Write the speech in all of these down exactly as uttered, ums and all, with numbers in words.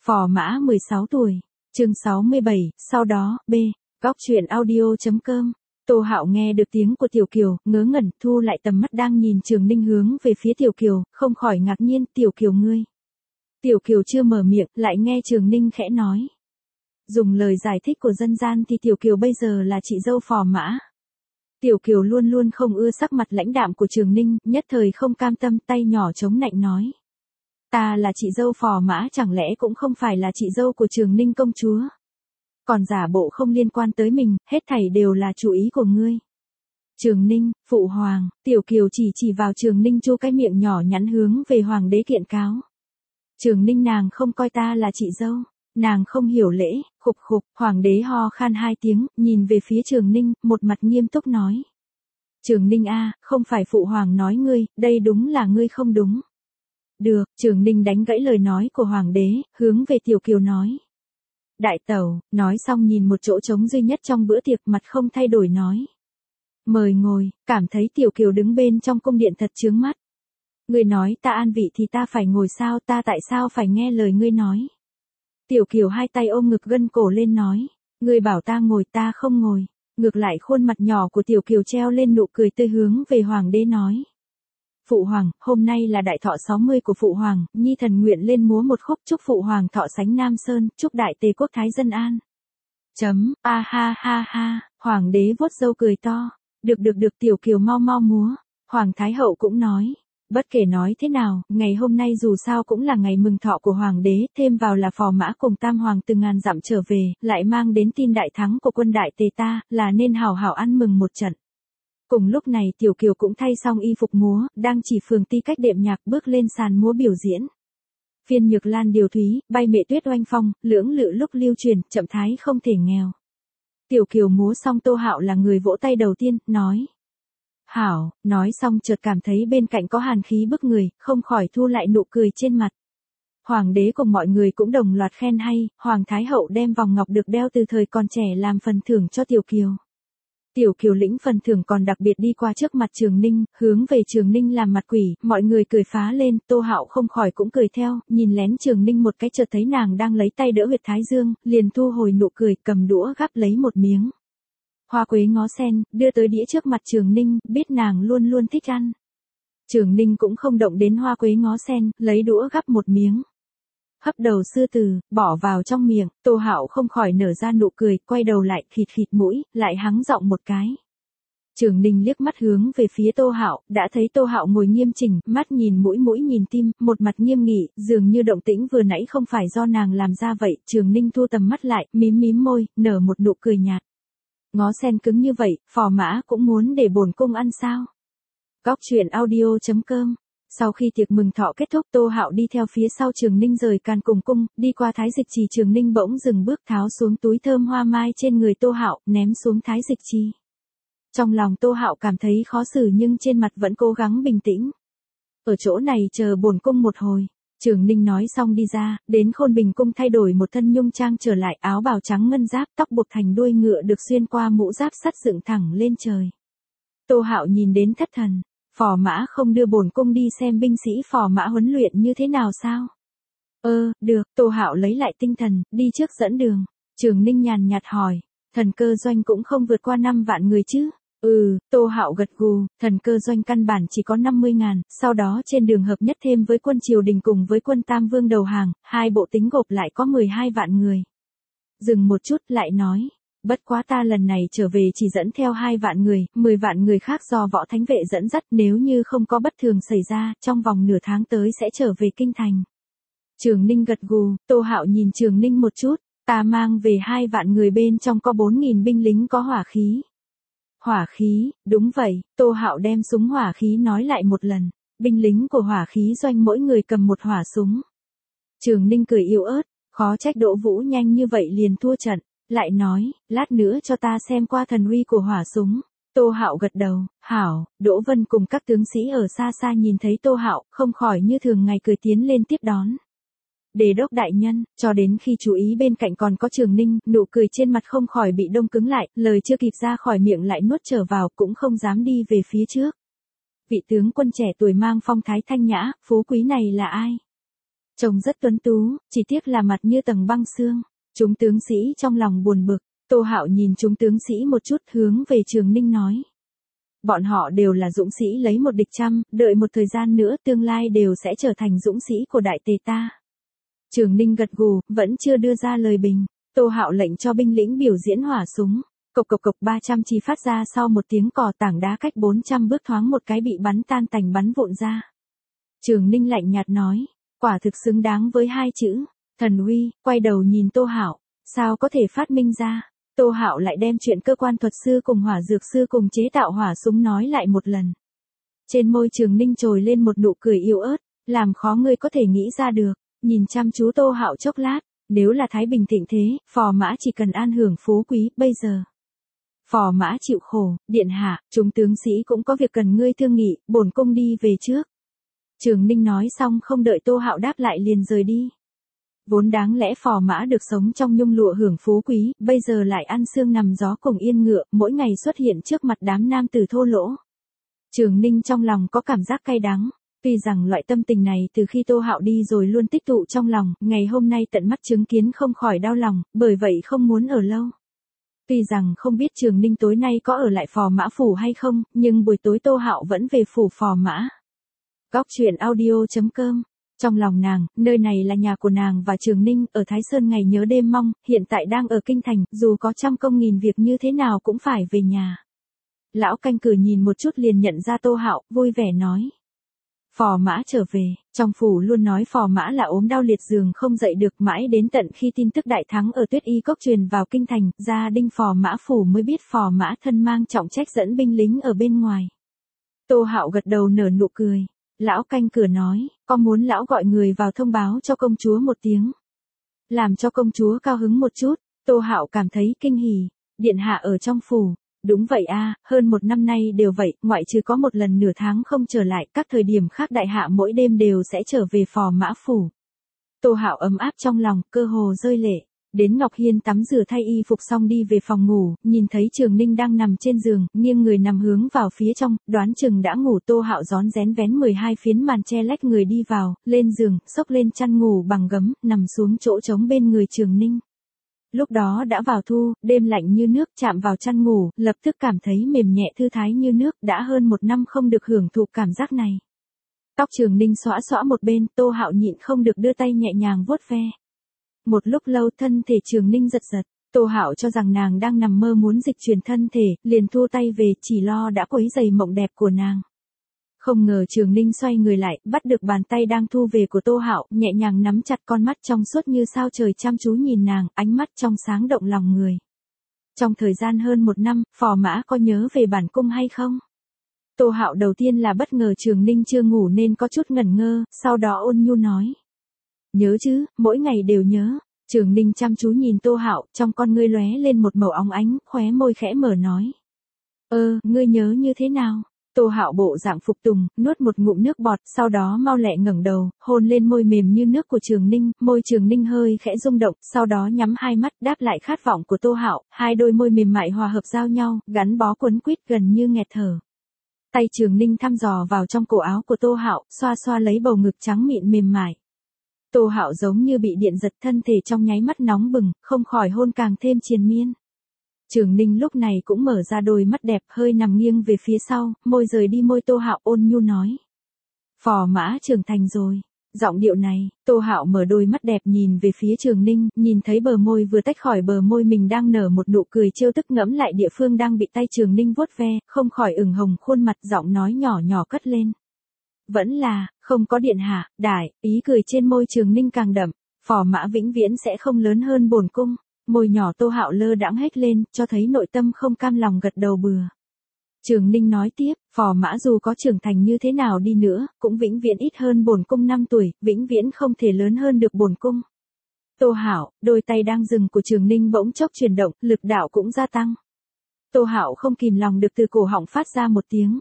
Phò Mã mười sáu tuổi. Chương sáu mươi bảy, sau đó, B. Góc truyện audio.com. Tô Hạo nghe được tiếng của Tiểu Kiều, ngớ ngẩn, thu lại tầm mắt đang nhìn Trường Ninh hướng về phía Tiểu Kiều, không khỏi ngạc nhiên, Tiểu Kiều ngươi. Tiểu Kiều chưa mở miệng, lại nghe Trường Ninh khẽ nói. Dùng lời giải thích của dân gian thì Tiểu Kiều bây giờ là chị dâu Phò Mã. Tiểu Kiều luôn luôn không ưa sắc mặt lãnh đạm của Trường Ninh, nhất thời không cam tâm, tay nhỏ chống nạnh nói. Ta là chị dâu Phò Mã, chẳng lẽ cũng không phải là chị dâu của Trường Ninh công chúa? Còn giả bộ không liên quan tới mình, hết thảy đều là chủ ý của ngươi. Trường Ninh, phụ hoàng, Tiểu Kiều chỉ chỉ vào Trường Ninh chu cái miệng nhỏ nhắn hướng về hoàng đế kiện cáo. Trường Ninh nàng không coi ta là chị dâu, nàng không hiểu lễ, khục khục, hoàng đế ho khan hai tiếng, nhìn về phía Trường Ninh, một mặt nghiêm túc nói. Trường Ninh a, không phải phụ hoàng nói ngươi, đây đúng là ngươi không đúng. Được, Trường Ninh đánh gãy lời nói của hoàng đế, hướng về Tiểu Kiều nói. Đại tẩu, nói xong nhìn một chỗ trống duy nhất trong bữa tiệc, mặt không thay đổi nói. Mời ngồi, cảm thấy Tiểu Kiều đứng bên trong cung điện thật chướng mắt. Ngươi nói ta an vị thì ta phải ngồi sao, ta tại sao phải nghe lời ngươi nói. Tiểu Kiều hai tay ôm ngực gân cổ lên nói. Ngươi bảo ta ngồi ta không ngồi. Ngược lại khuôn mặt nhỏ của Tiểu Kiều treo lên nụ cười tươi hướng về hoàng đế nói. Phụ hoàng, hôm nay là đại thọ sáu mươi của phụ hoàng, nhi thần nguyện lên múa một khúc chúc phụ hoàng thọ sánh Nam Sơn, chúc đại tề quốc thái dân an. Chấm, a ha ha ha, hoàng đế vuốt râu cười to. Được được được, Tiểu Kiều mau mau múa. Hoàng thái hậu cũng nói. Bất kể nói thế nào, ngày hôm nay dù sao cũng là ngày mừng thọ của hoàng đế, thêm vào là Phò Mã cùng Tam Hoàng từ ngàn dặm trở về, lại mang đến tin đại thắng của quân đại tề ta, là nên hào hào ăn mừng một trận. Cùng lúc này Tiểu Kiều cũng thay xong y phục múa, đang chỉ phường ti cách đệm nhạc bước lên sàn múa biểu diễn. Phiên Nhược Lan điều thúy, bay mệ tuyết oanh phong, lưỡng lự lúc lưu truyền, chậm thái không thể nghèo. Tiểu Kiều múa xong Tô Hạo là người vỗ tay đầu tiên, nói. Hảo, nói xong chợt cảm thấy bên cạnh có hàn khí bức người, không khỏi thu lại nụ cười trên mặt. Hoàng đế cùng mọi người cũng đồng loạt khen hay, Hoàng Thái Hậu đem vòng ngọc được đeo từ thời còn trẻ làm phần thưởng cho Tiểu Kiều. Tiểu Kiều lĩnh phần thưởng còn đặc biệt đi qua trước mặt Trường Ninh, hướng về Trường Ninh làm mặt quỷ, mọi người cười phá lên, Tô Hạo không khỏi cũng cười theo, nhìn lén Trường Ninh một cái chợt thấy nàng đang lấy tay đỡ huyệt thái dương, liền thu hồi nụ cười, cầm đũa gắp lấy một miếng. Hoa quế ngó sen, đưa tới đĩa trước mặt Trường Ninh, biết nàng luôn luôn thích ăn. Trường Ninh cũng không động đến hoa quế ngó sen, lấy đũa gắp một miếng. Hấp đầu sư tử, bỏ vào trong miệng, Tô Hạo không khỏi nở ra nụ cười, quay đầu lại, khịt khịt mũi, lại hắng giọng một cái. Trường Ninh liếc mắt hướng về phía Tô Hạo, đã thấy Tô Hạo ngồi nghiêm chỉnh, mắt nhìn mũi mũi nhìn tim, một mặt nghiêm nghị, dường như động tĩnh vừa nãy không phải do nàng làm ra vậy. Trường Ninh thu tầm mắt lại, mím mím môi, nở một nụ cười nhạt. Ngó sen cứng như vậy, Phò Mã cũng muốn để bổn cung ăn sao? Góc truyện audio.com. Sau khi tiệc mừng thọ kết thúc, Tô Hạo đi theo phía sau Trường Ninh rời Càn Cùng cung, đi qua Thái Dịch Trì. Trường Ninh bỗng dừng bước, tháo xuống túi thơm hoa mai trên người Tô Hạo, ném xuống Thái Dịch Trì. Trong lòng Tô Hạo cảm thấy khó xử nhưng trên mặt vẫn cố gắng bình tĩnh. Ở chỗ này chờ bổn cung một hồi. Trường Ninh nói xong đi ra, đến Khôn Bình cung thay đổi một thân nhung trang trở lại, áo bào trắng ngân giáp, tóc buộc thành đuôi ngựa được xuyên qua mũ giáp sắt dựng thẳng lên trời. Tô Hạo nhìn đến thất thần. Phò Mã không đưa bổn cung đi xem binh sĩ Phò Mã huấn luyện như thế nào sao? Ơ, được, Tô Hạo lấy lại tinh thần, đi trước dẫn đường. Trường Ninh nhàn nhạt hỏi, thần cơ doanh cũng không vượt qua năm vạn người chứ? Ừ, Tô Hạo gật gù, thần cơ doanh căn bản chỉ có năm mươi ngàn, sau đó trên đường hợp nhất thêm với quân triều đình cùng với quân Tam Vương đầu hàng, hai bộ tính gộp lại có mười hai vạn người. Dừng một chút lại nói. Bất quá ta lần này trở về chỉ dẫn theo hai vạn người, mười vạn người khác do võ thánh vệ dẫn dắt, nếu như không có bất thường xảy ra, trong vòng nửa tháng tới sẽ trở về kinh thành. Trường Ninh gật gù, Tô Hạo nhìn Trường Ninh một chút, ta mang về hai vạn người bên trong có bốn nghìn binh lính có hỏa khí. Hỏa khí, đúng vậy, Tô Hạo đem súng hỏa khí nói lại một lần, binh lính của hỏa khí doanh mỗi người cầm một hỏa súng. Trường Ninh cười yếu ớt, khó trách Đỗ Vũ nhanh như vậy liền thua trận. Lại nói, lát nữa cho ta xem qua thần uy của hỏa súng. Tô Hạo gật đầu, hảo. Đỗ Vân cùng các tướng sĩ ở xa xa nhìn thấy Tô Hạo, không khỏi như thường ngày cười tiến lên tiếp đón. Đề đốc đại nhân, cho đến khi chú ý bên cạnh còn có Trường Ninh, nụ cười trên mặt không khỏi bị đông cứng lại, lời chưa kịp ra khỏi miệng lại nuốt trở vào, cũng không dám đi về phía trước. Vị tướng quân trẻ tuổi mang phong thái thanh nhã, phú quý này là ai? Trông rất tuấn tú, chỉ tiếc là mặt như tầng băng xương. Chúng tướng sĩ trong lòng buồn bực, Tô Hạo nhìn chúng tướng sĩ một chút hướng về Trường Ninh nói. Bọn họ đều là dũng sĩ lấy một địch trăm, đợi một thời gian nữa tương lai đều sẽ trở thành dũng sĩ của đại tề ta. Trường Ninh gật gù, vẫn chưa đưa ra lời bình. Tô Hạo lệnh cho binh lĩnh biểu diễn hỏa súng. Cộc cộc cộc ba trăm chỉ phát ra sau một tiếng cò, tảng đá cách bốn trăm bước thoáng một cái bị bắn tan tành bắn vụn ra. Trường Ninh lạnh nhạt nói, quả thực xứng đáng với hai chữ, thần uy. Quay đầu nhìn Tô Hạo, sao có thể phát minh ra. Tô Hạo lại đem chuyện cơ quan thuật sư cùng hỏa dược sư cùng chế tạo hỏa súng nói lại một lần. Trên môi Trường Ninh trồi lên một nụ cười yếu ớt, làm khó ngươi có thể nghĩ ra được. Nhìn chăm chú Tô Hạo chốc lát, nếu là Thái Bình thịnh thế, phò mã chỉ cần an hưởng phú quý, bây giờ. Phò mã chịu khổ, điện hạ, chúng tướng sĩ cũng có việc cần ngươi thương nghị, bổn cung đi về trước. Trường Ninh nói xong không đợi Tô Hạo đáp lại liền rời đi. Vốn đáng lẽ phò mã được sống trong nhung lụa hưởng phú quý, bây giờ lại ăn xương nằm gió cùng yên ngựa, mỗi ngày xuất hiện trước mặt đám nam tử thô lỗ. Trường Ninh trong lòng có cảm giác cay đắng. Tuy rằng loại tâm tình này từ khi Tô Hạo đi rồi luôn tích tụ trong lòng, ngày hôm nay tận mắt chứng kiến không khỏi đau lòng, bởi vậy không muốn ở lâu. Tuy rằng không biết Trường Ninh tối nay có ở lại phò mã phủ hay không, nhưng buổi tối Tô Hạo vẫn về phủ phò mã. Góc truyện audio chấm com. Trong lòng nàng, nơi này là nhà của nàng và Trường Ninh, ở Thái Sơn ngày nhớ đêm mong, hiện tại đang ở kinh thành, dù có trăm công nghìn việc như thế nào cũng phải về nhà. Lão canh cửa nhìn một chút liền nhận ra Tô Hạo, vui vẻ nói. Phò mã trở về, trong phủ luôn nói phò mã là ốm đau liệt giường không dậy được, mãi đến tận khi tin tức đại thắng ở Tuyết Y Cốc truyền vào kinh thành, gia đình phò mã phủ mới biết phò mã thân mang trọng trách dẫn binh lính ở bên ngoài. Tô Hạo gật đầu nở nụ cười. Lão canh cửa nói, có muốn lão gọi người vào thông báo cho công chúa một tiếng. Làm cho công chúa cao hứng một chút. Tô Hạo cảm thấy kinh hỉ. Điện hạ ở trong phủ. Đúng vậy a, hơn một năm nay đều vậy, ngoại trừ có một lần nửa tháng không trở lại, các thời điểm khác đại hạ mỗi đêm đều sẽ trở về phò mã phủ. Tô Hạo ấm áp trong lòng, cơ hồ rơi lệ. Đến Ngọc Hiên tắm rửa thay y phục xong đi về phòng ngủ, nhìn thấy Trường Ninh đang nằm trên giường, nghiêng người nằm hướng vào phía trong, đoán chừng đã ngủ. Tô Hạo rón rén vén mười hai phiến màn che lách người đi vào, lên giường, xốc lên chăn ngủ bằng gấm, nằm xuống chỗ trống bên người Trường Ninh. Lúc đó đã vào thu, đêm lạnh như nước, chạm vào chăn ngủ, lập tức cảm thấy mềm nhẹ thư thái như nước, đã hơn một năm không được hưởng thụ cảm giác này. Tóc Trường Ninh xõa xõa một bên, Tô Hạo nhịn không được đưa tay nhẹ nhàng vuốt ve. Một lúc lâu thân thể Trường Ninh giật giật, Tô Hạo cho rằng nàng đang nằm mơ muốn dịch chuyển thân thể, liền thu tay về, chỉ lo đã quấy rầy mộng đẹp của nàng. Không ngờ Trường Ninh xoay người lại, bắt được bàn tay đang thu về của Tô Hạo, nhẹ nhàng nắm chặt, con mắt trong suốt như sao trời chăm chú nhìn nàng, ánh mắt trong sáng động lòng người. Trong thời gian hơn một năm, phò mã có nhớ về bản cung hay không? Tô Hạo đầu tiên là bất ngờ Trường Ninh chưa ngủ nên có chút ngẩn ngơ, sau đó ôn nhu nói. Nhớ chứ, mỗi ngày đều nhớ. Trường Ninh chăm chú nhìn Tô Hạo, trong con ngươi lóe lên một màu óng ánh, khóe môi khẽ mở nói. Ơ, ngươi nhớ như thế nào? Tô Hạo bộ dạng phục tùng, nuốt một ngụm nước bọt, sau đó mau lẹ ngẩng đầu, hôn lên môi mềm như nước của Trường Ninh, môi Trường Ninh hơi khẽ rung động, sau đó nhắm hai mắt, đáp lại khát vọng của Tô Hạo, hai đôi môi mềm mại hòa hợp giao nhau, gắn bó quấn quýt gần như nghẹt thở. Tay Trường Ninh thăm dò vào trong cổ áo của Tô Hạo, xoa xoa lấy bầu ngực trắng mịn mềm mại. Tô Hạo giống như bị điện giật, thân thể trong nháy mắt nóng bừng, không khỏi hôn càng thêm triền miên. Trường Ninh lúc này cũng mở ra đôi mắt đẹp, hơi nằm nghiêng về phía sau, môi rời đi môi Tô Hạo, ôn nhu nói. Phò mã trưởng thành rồi. Giọng điệu này, Tô Hạo mở đôi mắt đẹp nhìn về phía Trường Ninh, nhìn thấy bờ môi vừa tách khỏi bờ môi mình đang nở một nụ cười trêu tức, ngẫm lại địa phương đang bị tay Trường Ninh vuốt ve, không khỏi ửng hồng khuôn mặt, giọng nói nhỏ nhỏ cất lên. Vẫn là, không có điện hạ, đại, ý cười trên môi Trường Ninh càng đậm, phò mã vĩnh viễn sẽ không lớn hơn bổn cung. Môi nhỏ Tô Hạo lơ đãng hết lên, cho thấy nội tâm không cam lòng, gật đầu bừa. Trường Ninh nói tiếp, phò mã dù có trưởng thành như thế nào đi nữa, cũng vĩnh viễn ít hơn bổn cung năm tuổi, vĩnh viễn không thể lớn hơn được bổn cung. Tô Hạo, đôi tay đang dừng của Trường Ninh bỗng chốc chuyển động, lực đạo cũng gia tăng. Tô Hạo không kìm lòng được từ cổ họng phát ra một tiếng.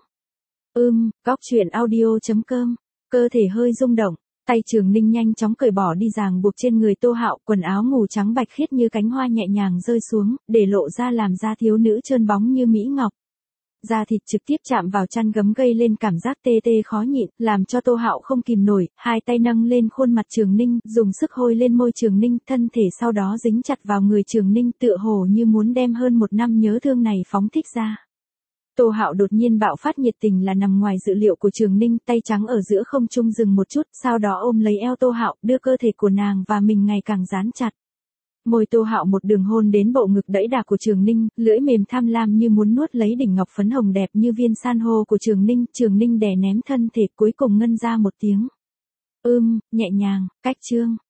Ưm, góc truyện audio chấm com, cơ thể hơi rung động. Tay Trường Ninh nhanh chóng cởi bỏ đi ràng buộc trên người Tô Hạo, quần áo ngủ trắng bạch khiết như cánh hoa nhẹ nhàng rơi xuống, để lộ ra làm da thiếu nữ trơn bóng như mỹ ngọc. da thịt trực tiếp chạm vào chăn gấm gây lên cảm giác tê tê khó nhịn, làm cho Tô Hạo không kìm nổi, hai tay nâng lên khuôn mặt Trường Ninh, dùng sức hôi lên môi Trường Ninh, thân thể sau đó dính chặt vào người Trường Ninh, tựa hồ như muốn đem hơn một năm nhớ thương này phóng thích ra. Tô Hạo đột nhiên bạo phát nhiệt tình là nằm ngoài dự liệu của Trường Ninh, tay trắng ở giữa không trung dừng một chút, sau đó ôm lấy eo Tô Hạo, đưa cơ thể của nàng và mình ngày càng dán chặt. Môi Tô Hạo một đường hôn đến bộ ngực đẫy đà của Trường Ninh, lưỡi mềm tham lam như muốn nuốt lấy đỉnh ngọc phấn hồng đẹp như viên san hô của Trường Ninh, Trường Ninh đè ném thân thể cuối cùng ngân ra một tiếng. Ưm, nhẹ nhàng, cách chương.